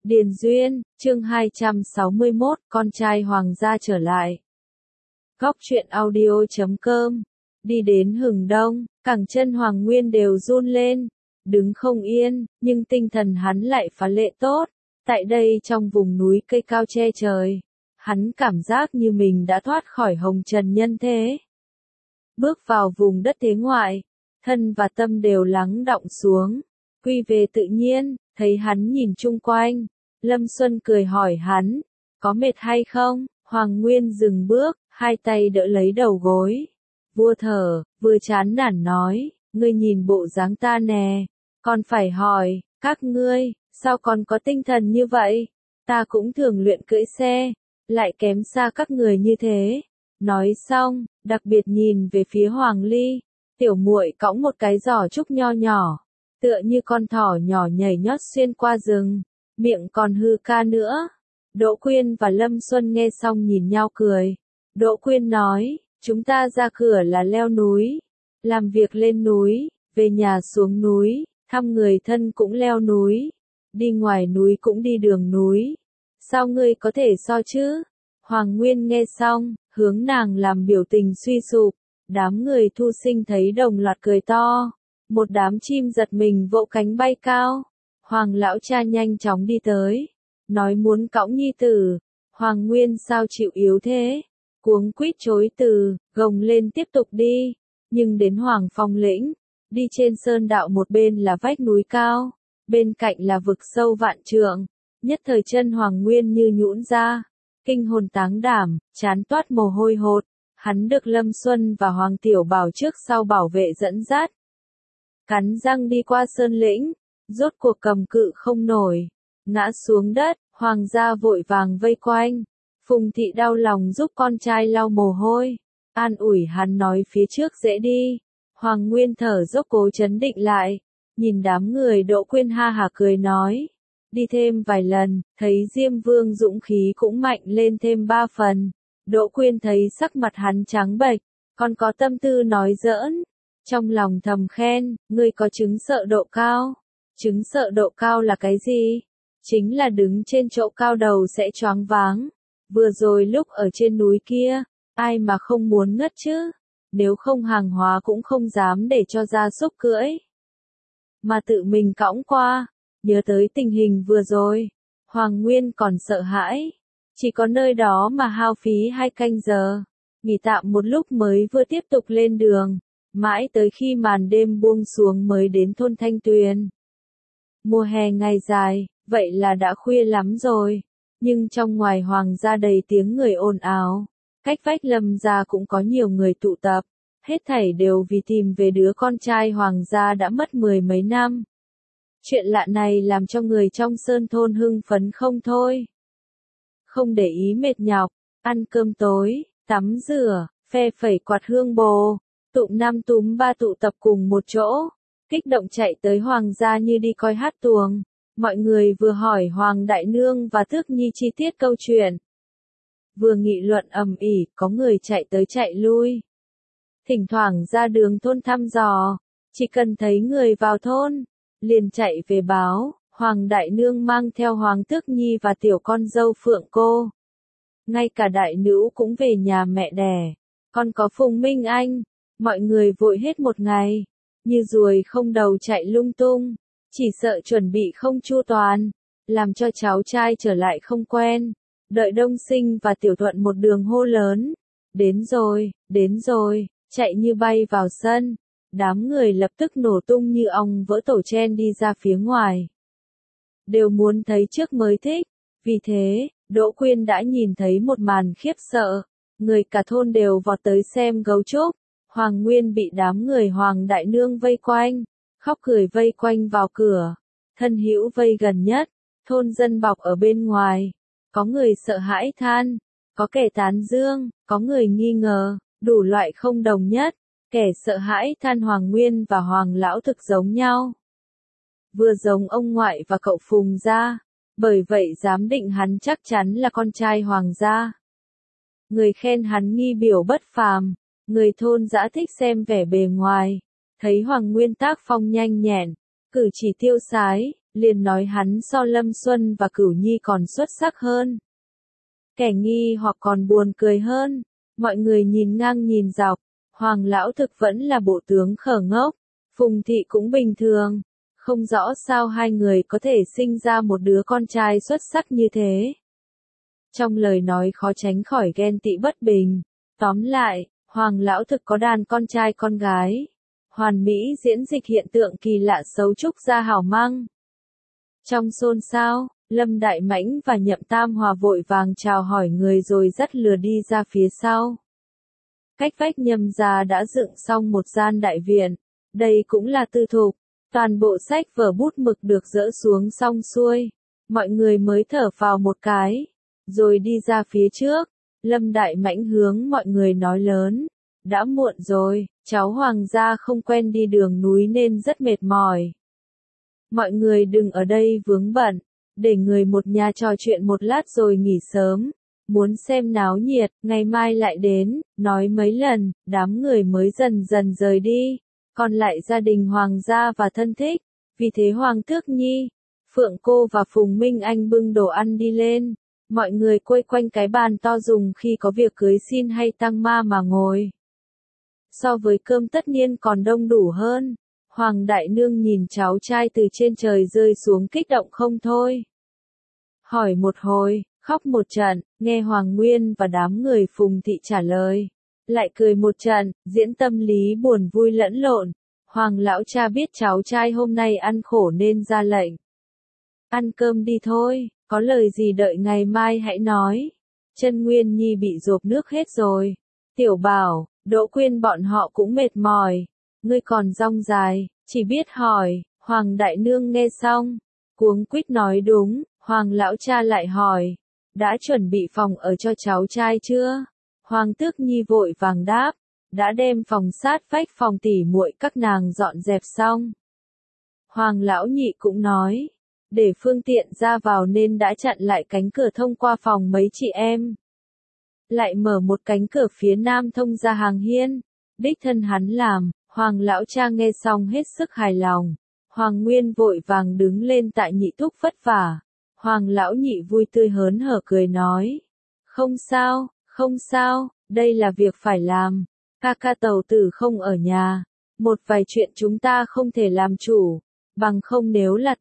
Điền Duyên, chương 261, con trai hoàng gia trở lại. Góc truyện audio.com. Đi đến Hừng Đông, cẳng chân Hoàng Nguyên đều run lên, đứng không yên, nhưng tinh thần hắn lại phá lệ tốt. Tại đây trong vùng núi cây cao che trời, hắn cảm giác như mình đã thoát khỏi hồng trần nhân thế. Bước vào vùng đất thế ngoại, thân và tâm đều lắng đọng xuống, quy về tự nhiên. Thấy hắn nhìn chung quanh, Lâm Xuân cười hỏi hắn, có mệt hay không? Hoàng Nguyên dừng bước, hai tay đỡ lấy đầu gối. Vua thở, vừa chán nản nói, ngươi nhìn bộ dáng ta nè, còn phải hỏi, các ngươi, sao còn có tinh thần như vậy? Ta cũng thường luyện cưỡi xe, lại kém xa các người như thế. Nói xong, đặc biệt nhìn về phía Hoàng Ly, tiểu muội cõng một cái giỏ trúc nho nhỏ, tựa như con thỏ nhỏ nhảy nhót xuyên qua rừng, miệng còn hư ca nữa. Đỗ Quyên và Lâm Xuân nghe xong nhìn nhau cười. Đỗ Quyên nói, chúng ta ra cửa là leo núi, làm việc lên núi, về nhà xuống núi, thăm người thân cũng leo núi, đi ngoài núi cũng đi đường núi. Sao ngươi có thể so chứ? Hoàng Nguyên nghe xong, hướng nàng làm biểu tình suy sụp. Đám người thu sinh thấy đồng loạt cười to. Một đám chim giật mình vỗ cánh bay cao. Hoàng lão cha nhanh chóng đi tới, nói muốn cõng nhi tử. Hoàng Nguyên sao chịu yếu thế? Cuống quýt chối từ, gồng lên tiếp tục đi. Nhưng đến Hoàng Phong lĩnh, đi trên sơn đạo một bên là vách núi cao, bên cạnh là vực sâu vạn trượng. Nhất thời chân Hoàng Nguyên như nhũn ra, kinh hồn táng đảm, chán toát mồ hôi hột. Hắn được Lâm Xuân và Hoàng Tiểu Bảo trước sau bảo vệ dẫn dắt. Cắn răng đi qua sơn lĩnh, rốt cuộc cầm cự không nổi, ngã xuống đất. Hoàng gia vội vàng vây quanh. Phùng thị đau lòng giúp con trai lau mồ hôi, an ủi hắn nói phía trước dễ đi. Hoàng Nguyên thở dốc cố trấn định lại, nhìn đám người. Đỗ Quyên ha hả cười nói, đi thêm vài lần, thấy Diêm Vương dũng khí cũng mạnh lên thêm 3 phần. Đỗ Quyên thấy sắc mặt hắn trắng bệch, còn có tâm tư nói giỡn, trong lòng thầm khen, ngươi có chứng sợ độ cao. Chứng sợ độ cao là cái gì? Chính là đứng trên chỗ cao đầu sẽ choáng váng. Vừa rồi lúc ở trên núi kia, ai mà không muốn ngất chứ? Nếu không hàng hóa cũng không dám để cho gia súc cưỡi, mà tự mình cõng qua. Nhớ tới tình hình vừa rồi, Hoàng Nguyên còn sợ hãi. Chỉ có nơi đó mà hao phí 2 canh giờ, nghỉ tạm một lúc mới vừa tiếp tục lên đường, mãi tới khi màn đêm buông xuống mới đến thôn Thanh Tuyền. Mùa hè ngày dài, vậy là đã khuya lắm rồi, nhưng trong ngoài Hoàng gia đầy tiếng người ồn ào, cách vách Lâm gia cũng có nhiều người tụ tập, hết thảy đều vì tìm về đứa con trai Hoàng gia đã mất 10 mấy năm. Chuyện lạ này làm cho người trong sơn thôn hưng phấn không thôi. Không để ý mệt nhọc, ăn cơm tối, tắm rửa, phe phẩy quạt hương bồ, tụm năm túm ba tụ tập cùng một chỗ, kích động chạy tới Hoàng gia như đi coi hát tuồng. Mọi người vừa hỏi Hoàng đại nương và Tước Nhi chi tiết câu chuyện, vừa nghị luận ầm ĩ, có người chạy tới chạy lui. Thỉnh thoảng ra đường thôn thăm dò, chỉ cần thấy người vào thôn, liền chạy về báo. Hoàng đại nương mang theo Hoàng Tước Nhi và tiểu con dâu Phượng cô. Ngay cả đại nữ cũng về nhà mẹ đẻ. Còn có Phùng Minh Anh. Mọi người vội hết một ngày, như ruồi không đầu chạy lung tung, chỉ sợ chuẩn bị không chu toàn, làm cho cháu trai trở lại không quen. Đợi Đông Sinh và Tiểu Thuận một đường hô lớn, đến rồi, chạy như bay vào sân. Đám người lập tức nổ tung như ong vỡ tổ chen đi ra phía ngoài. Đều muốn thấy trước mới thích. Vì thế, Đỗ Quyên đã nhìn thấy một màn khiếp sợ. Người cả thôn đều vọt tới xem gấu trúc. Hoàng Nguyên bị đám người Hoàng đại nương vây quanh, khóc cười vây quanh vào cửa. Thân hữu vây gần nhất, thôn dân bọc ở bên ngoài. Có người sợ hãi than, có kẻ tán dương, có người nghi ngờ, đủ loại không đồng nhất. Kẻ sợ hãi than Hoàng Nguyên và Hoàng lão thực giống nhau, vừa giống ông ngoại và cậu Phùng gia, bởi vậy dám định hắn chắc chắn là con trai Hoàng gia. Người khen hắn nghi biểu bất phàm, người thôn dã thích xem vẻ bề ngoài, thấy Hoàng Nguyên tác phong nhanh nhẹn, cử chỉ tiêu sái, liền nói hắn so Lâm Xuân và Cửu Nhi còn xuất sắc hơn. Kẻ nghi hoặc còn buồn cười hơn, mọi người nhìn ngang nhìn dọc, Hoàng lão thực vẫn là bộ tướng khờ ngốc, Phùng thị cũng bình thường, không rõ sao hai người có thể sinh ra một đứa con trai xuất sắc như thế. Trong lời nói khó tránh khỏi ghen tị bất bình, tóm lại, Hoàng lão thực có đàn con trai con gái, hoàn mỹ diễn dịch hiện tượng kỳ lạ xấu trúc ra hảo măng. Trong xôn xao, Lâm Đại Mãnh và Nhậm Tam Hòa vội vàng chào hỏi người rồi dắt lừa đi ra phía sau. Cách vách Nhâm gia đã dựng xong một gian đại viện, đây cũng là tư thục, toàn bộ sách vở bút mực được dỡ xuống xong xuôi, mọi người mới thở phào một cái, rồi đi ra phía trước. Lâm Đại Mãnh hướng mọi người nói lớn, đã muộn rồi, cháu Hoàng gia không quen đi đường núi nên rất mệt mỏi. Mọi người đừng ở đây vướng bận, để người một nhà trò chuyện một lát rồi nghỉ sớm. Muốn xem náo nhiệt, ngày mai lại đến, nói mấy lần, đám người mới dần dần rời đi, còn lại gia đình Hoàng gia và thân thích. Vì thế Hoàng Tước Nhi, Phượng Cô và Phùng Minh Anh bưng đồ ăn đi lên, mọi người quây quanh cái bàn to dùng khi có việc cưới xin hay tang ma mà ngồi. So với cơm tất niên còn đông đủ hơn. Hoàng Đại Nương nhìn cháu trai từ trên trời rơi xuống kích động không thôi. Hỏi một hồi, khóc một trận, nghe Hoàng Nguyên và đám người Phùng thị trả lời. Lại cười một trận, diễn tâm lý buồn vui lẫn lộn. Hoàng lão cha biết cháu trai hôm nay ăn khổ nên ra lệnh. Ăn cơm đi thôi, có lời gì đợi ngày mai hãy nói. Chân Nguyên Nhi bị dộp nước hết rồi. Tiểu Bảo, Đỗ Quyên bọn họ cũng mệt mỏi. Ngươi còn rong dài, chỉ biết hỏi. Hoàng Đại Nương nghe xong, cuống quýt nói đúng. Hoàng lão cha lại hỏi, đã chuẩn bị phòng ở cho cháu trai chưa? Hoàng Tước Nhi vội vàng đáp, đã đem phòng sát vách phòng tỉ muội các nàng dọn dẹp xong. Hoàng lão nhị cũng nói, để phương tiện ra vào nên đã chặn lại cánh cửa thông qua phòng mấy chị em. Lại mở một cánh cửa phía nam thông ra hàng hiên, đích thân hắn làm. Hoàng lão cha nghe xong hết sức hài lòng. Hoàng Nguyên vội vàng đứng lên tại nhị thúc vất vả. Hoàng lão nhị vui tươi hớn hở cười nói, không sao, không sao, đây là việc phải làm. Ca ca Tàu Tử không ở nhà, một vài chuyện chúng ta không thể làm chủ, bằng không nếu là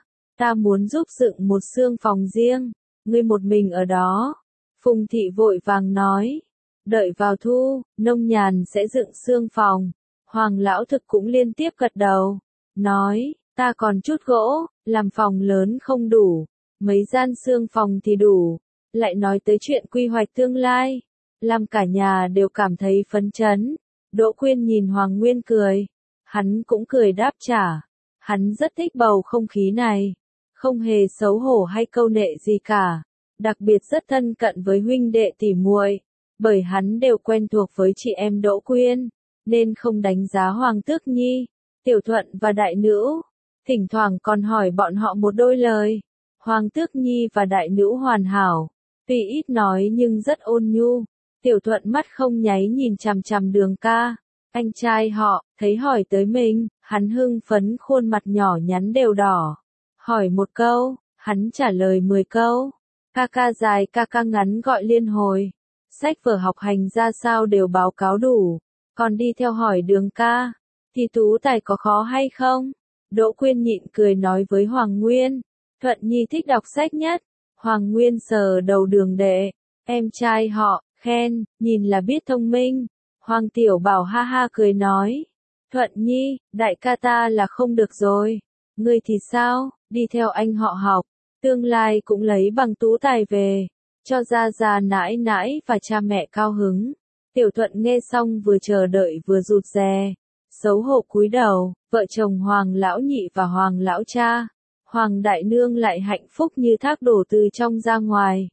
ta muốn giúp dựng một xương phòng riêng, ngươi một mình ở đó. Phùng thị vội vàng nói, đợi vào thu, nông nhàn sẽ dựng xương phòng. Hoàng lão thực cũng liên tiếp gật đầu, nói, ta còn chút gỗ, làm phòng lớn không đủ, mấy gian xương phòng thì đủ. Lại nói tới chuyện quy hoạch tương lai, làm cả nhà đều cảm thấy phấn chấn. Đỗ Quyên nhìn Hoàng Nguyên cười, hắn cũng cười đáp trả, hắn rất thích bầu không khí này, không hề xấu hổ hay câu nệ gì cả, đặc biệt rất thân cận với huynh đệ tỉ muội, bởi hắn đều quen thuộc với chị em Đỗ Quyên, nên không đánh giá Hoàng Tước Nhi, Tiểu Thuận và Đại Nữ, thỉnh thoảng còn hỏi bọn họ một đôi lời. Hoàng Tước Nhi và Đại Nữ hoàn hảo, tuy ít nói nhưng rất ôn nhu. Tiểu Thuận mắt không nháy nhìn chằm chằm Đường ca, anh trai họ, thấy hỏi tới mình, hắn hưng phấn khuôn mặt nhỏ nhắn đều đỏ. Hỏi một câu, hắn trả lời 10 câu. Ca ca dài ca ca ngắn gọi liên hồi. Sách vở học hành ra sao đều báo cáo đủ. Còn đi theo hỏi Đường ca, thì tú tài có khó hay không? Đỗ Quyên nhịn cười nói với Hoàng Nguyên, Thuận Nhi thích đọc sách nhất. Hoàng Nguyên sờ đầu Đường đệ, em trai họ, khen, nhìn là biết thông minh. Hoàng Tiểu Bảo ha ha cười nói, Thuận Nhi, đại ca ta là không được rồi. Ngươi thì sao, đi theo anh họ học, tương lai cũng lấy bằng tú tài về, cho gia gia nãi nãi và cha mẹ cao hứng. Tiểu Thuận nghe xong vừa chờ đợi vừa rụt rè, xấu hổ cúi đầu. Vợ chồng Hoàng lão nhị và Hoàng lão cha, Hoàng Đại Nương lại hạnh phúc như thác đổ từ trong ra ngoài.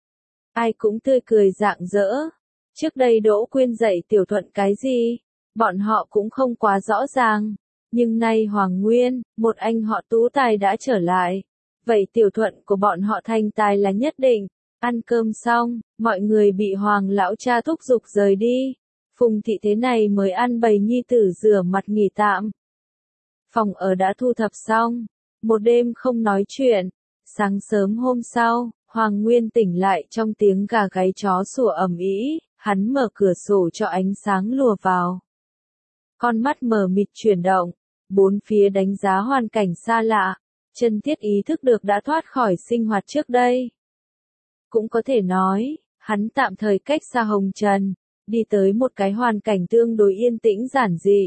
Ai cũng tươi cười rạng rỡ. Trước đây Đỗ Quyên dạy Tiểu Thuận cái gì, bọn họ cũng không quá rõ ràng. Nhưng nay Hoàng Nguyên, một anh họ tú tài đã trở lại. Vậy Tiểu Thuận của bọn họ thành tài là nhất định. Ăn cơm xong, mọi người bị Hoàng lão cha thúc giục rời đi. Phùng thị thế này mới ăn bày nhi tử rửa mặt nghỉ tạm. Phòng ở đã thu thập xong. Một đêm không nói chuyện. Sáng sớm hôm sau, Hoàng Nguyên tỉnh lại trong tiếng gà gáy chó sủa ầm ĩ, hắn mở cửa sổ cho ánh sáng lùa vào. Con mắt mờ mịt chuyển động, bốn phía đánh giá hoàn cảnh xa lạ, Chân Thiết ý thức được đã thoát khỏi sinh hoạt trước đây. Cũng có thể nói, hắn tạm thời cách xa hồng trần, đi tới một cái hoàn cảnh tương đối yên tĩnh giản dị.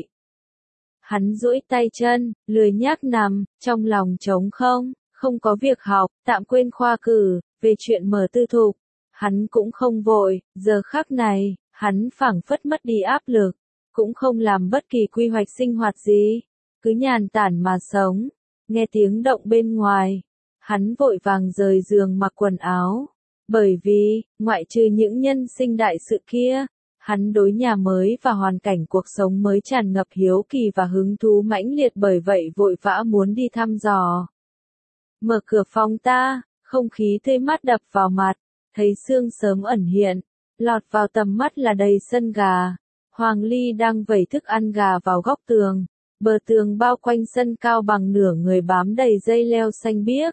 Hắn duỗi tay chân, lười nhác nằm, trong lòng trống không, không có việc học, tạm quên khoa cử, về chuyện mở tư thục. Hắn cũng không vội, giờ khắc này, hắn phảng phất mất đi áp lực, cũng không làm bất kỳ quy hoạch sinh hoạt gì, cứ nhàn tản mà sống. Nghe tiếng động bên ngoài, hắn vội vàng rời giường mặc quần áo, bởi vì, ngoại trừ những nhân sinh đại sự kia, hắn đối nhà mới và hoàn cảnh cuộc sống mới tràn ngập hiếu kỳ và hứng thú mãnh liệt, bởi vậy vội vã muốn đi thăm dò. Mở cửa phòng ta, không khí tươi mát đập vào mặt, thấy sương sớm ẩn hiện, lọt vào tầm mắt là đầy sân gà. Hoàng Ly đang vẩy thức ăn gà vào góc tường, bờ tường bao quanh sân cao bằng nửa người bám đầy dây leo xanh biếc,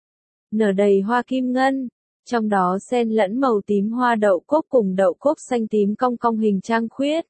nở đầy hoa kim ngân, trong đó xen lẫn màu tím hoa đậu cốc cùng đậu cốc xanh tím cong cong hình trăng khuyết.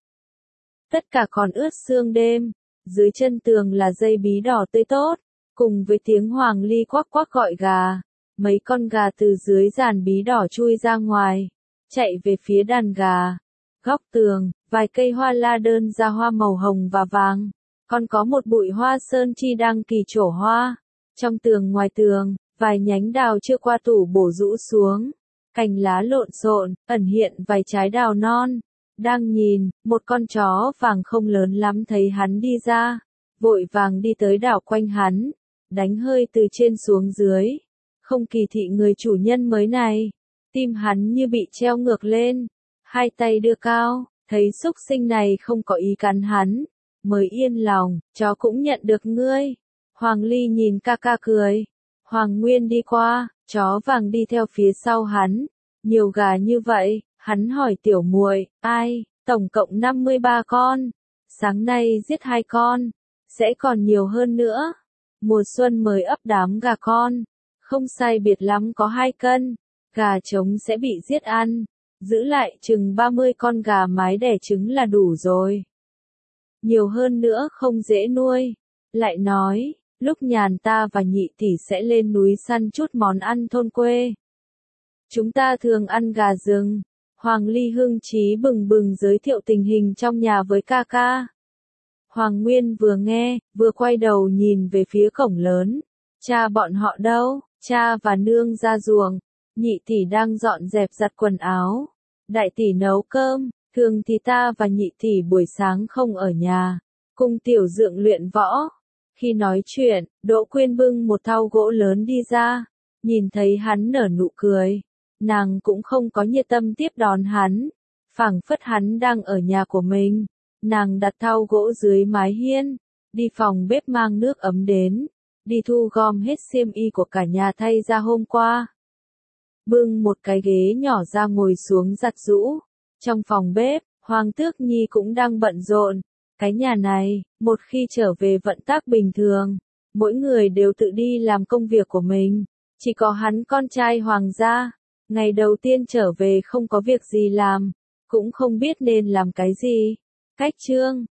Tất cả còn ướt sương đêm, dưới chân tường là dây bí đỏ tươi tốt, cùng với tiếng Hoàng Ly quắc quắc gọi gà. Mấy con gà từ dưới giàn bí đỏ chui ra ngoài, chạy về phía đàn gà. Góc tường, vài cây hoa la đơn ra hoa màu hồng và vàng, còn có một bụi hoa sơn chi đang kỳ trổ hoa. Trong tường ngoài tường, vài nhánh đào chưa qua tủ bổ rũ xuống, cành lá lộn xộn, ẩn hiện vài trái đào non. Đang nhìn, một con chó vàng không lớn lắm thấy hắn đi ra, vội vàng đi tới đảo quanh hắn, đánh hơi từ trên xuống dưới. Không kỳ thị người chủ nhân mới này, tim hắn như bị treo ngược lên, hai tay đưa cao, thấy xúc sinh này không có ý cắn hắn, mới yên lòng, chó cũng nhận được ngươi. Hoàng Ly nhìn ca ca cười. Hoàng Nguyên đi qua, chó vàng đi theo phía sau hắn. Nhiều gà như vậy, hắn hỏi tiểu muội, ai, tổng cộng 53 con. Sáng nay giết 2 con, sẽ còn nhiều hơn nữa. Mùa xuân mới ấp đám gà con, không sai biệt lắm có 2 cân. Gà trống sẽ bị giết ăn, giữ lại chừng 30 con gà mái đẻ trứng là đủ rồi. Nhiều hơn nữa không dễ nuôi. Lại nói, lúc nhàn ta và nhị tỷ sẽ lên núi săn chút món ăn thôn quê. Chúng ta thường ăn gà rừng. Hoàng Ly hưng trí bừng bừng giới thiệu tình hình trong nhà với ca ca. Hoàng Nguyên vừa nghe, vừa quay đầu nhìn về phía cổng lớn. Cha bọn họ đâu? Cha và nương ra ruộng. Nhị tỷ đang dọn dẹp giặt quần áo. Đại tỷ nấu cơm. Thường thì ta và nhị tỷ buổi sáng không ở nhà, cùng tiểu dượng luyện võ. Khi nói chuyện, Đỗ Quyên bưng một thau gỗ lớn đi ra, nhìn thấy hắn nở nụ cười, nàng cũng không có nhiệt tâm tiếp đón hắn, phảng phất hắn đang ở nhà của mình. Nàng đặt thau gỗ dưới mái hiên, đi phòng bếp mang nước ấm đến, đi thu gom hết xiêm y của cả nhà thay ra hôm qua. Bưng một cái ghế nhỏ ra ngồi xuống giặt giũ. Trong phòng bếp, Hoàng Tước Nhi cũng đang bận rộn. Cái nhà này, một khi trở về vận tắc bình thường, mỗi người đều tự đi làm công việc của mình. Chỉ có hắn con trai Hoàng gia, ngày đầu tiên trở về không có việc gì làm, cũng không biết nên làm cái gì. Cách chương